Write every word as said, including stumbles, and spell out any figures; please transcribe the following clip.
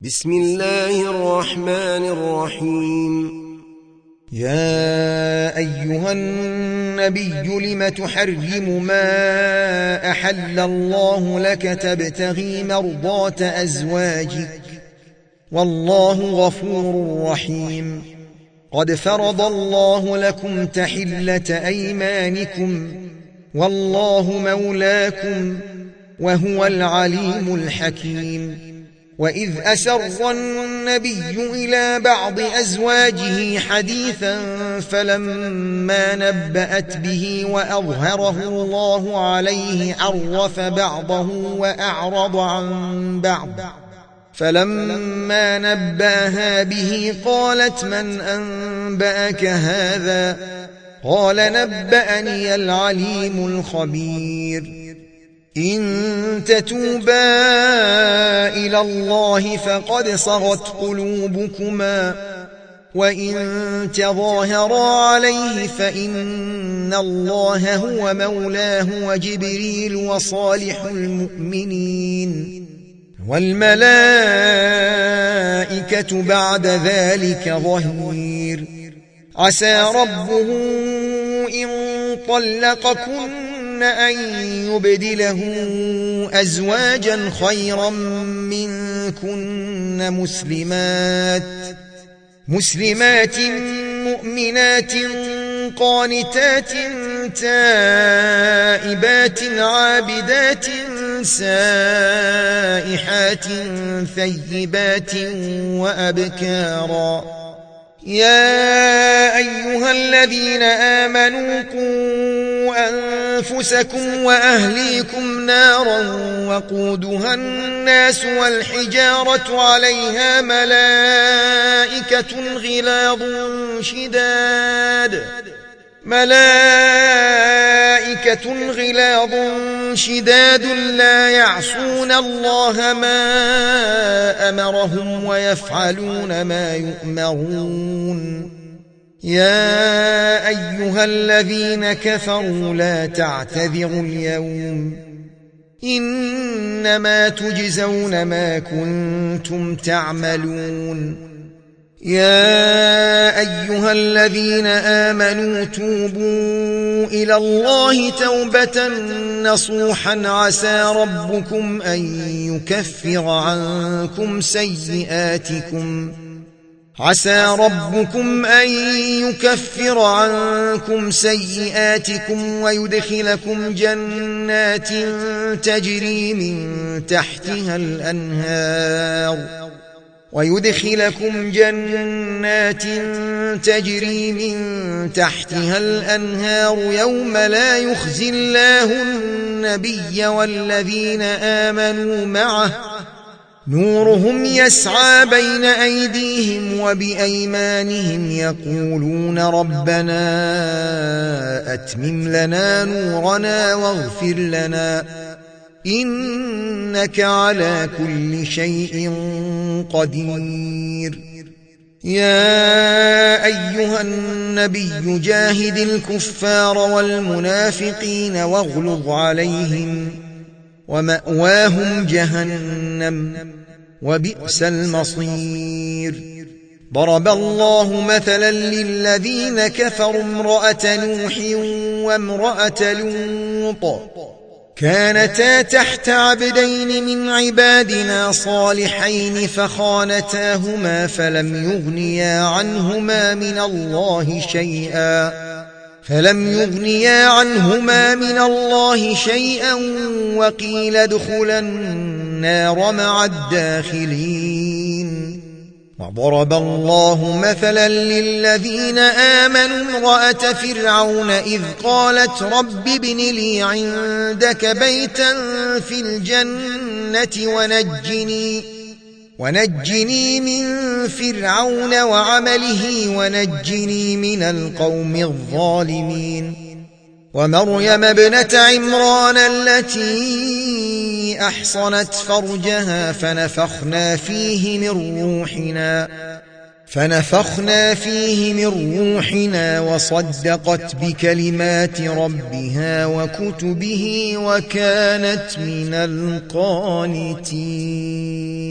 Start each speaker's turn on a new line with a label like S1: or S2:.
S1: بسم الله الرحمن الرحيم.
S2: يا أيها النبي لم تحرم ما أحل الله لك تبتغي مرضات أزواجك والله غفور رحيم. قد فرض الله لكم تحلة أيمانكم والله مولاكم وهو العليم الحكيم. وإذ أسر النبي إلى بعض أزواجه حديثا فلما نبأت به وأظهره الله عليه عرف بعضه وأعرض عن بعض، فلما نبأها به قالت من أنبأك هذا؟ قال نبأني العليم الخبير. إن تتوبا إلى الله فقد صغت قلوبكما وإن تظاهرا عليه فإن الله هو مولاه وجبريل وصالح المؤمنين والملائكة بعد ذلك ظهير. عسى ربه إن طلقكن أن يبدله أزواجا خيرا منكن مسلمات مسلمات مؤمنات قانتات تائبات عابدات سائحات ثيبات وأبكارا. يا أيها الذين آمنوا قوا أنفسكم وأهليكم نارا وقودها الناس والحجارة عليها ملائكة غلاظ شداد ملائكة غلاظ شداد لا يعصون الله ما أمرهم ويفعلون ما يؤمرون. يا أيها الذين كفروا لا تعتذروا اليوم إنما تجزون ما كنتم تعملون. يا أيها الذين آمنوا توبوا إلى الله توبة نصوحا عسى ربكم أن يكفر عنكم سيئاتكم عسى ربكم أن يكفر عنكم سيئاتكم ويدخلكم جنات تجري من تحتها الأنهار ويدخلكم جنات تجري من تحتها الأنهار يوم لا يخزي الله النبي والذين آمنوا معه نورهم يسعى بين أيديهم وبأيمانهم يقولون ربنا أتمم لنا نورنا واغفر لنا إنك على كل شيء قدير. يا أيها النبي جاهد الكفار والمنافقين واغلظ عليهم ومأواهم جهنم وبئس المصير. ضرب الله مثلا للذين كفروا امرأة نوح وامرأة لوط كانتا تحت عبدين من عبادنا صالحين فخانتاهما فلم يغنيا عنهما من الله شيئا فلم يغنيا عنهما من الله شيئا وقيل ادخلا النار مع الداخلين. وضرب الله مثلا للذين آمنوا امرأة فرعون إذ قالت رب ابن لي عندك بيتا في الجنة ونجني ونجني من فرعون وعمله ونجني من القوم الظالمين. ومريم ابنة عمران التي أحصنت فرجها فنفخنا فيه من روحنا فنفخنا فيه من روحنا وصدقت بكلمات ربها وكتبه وكانت من القانتين.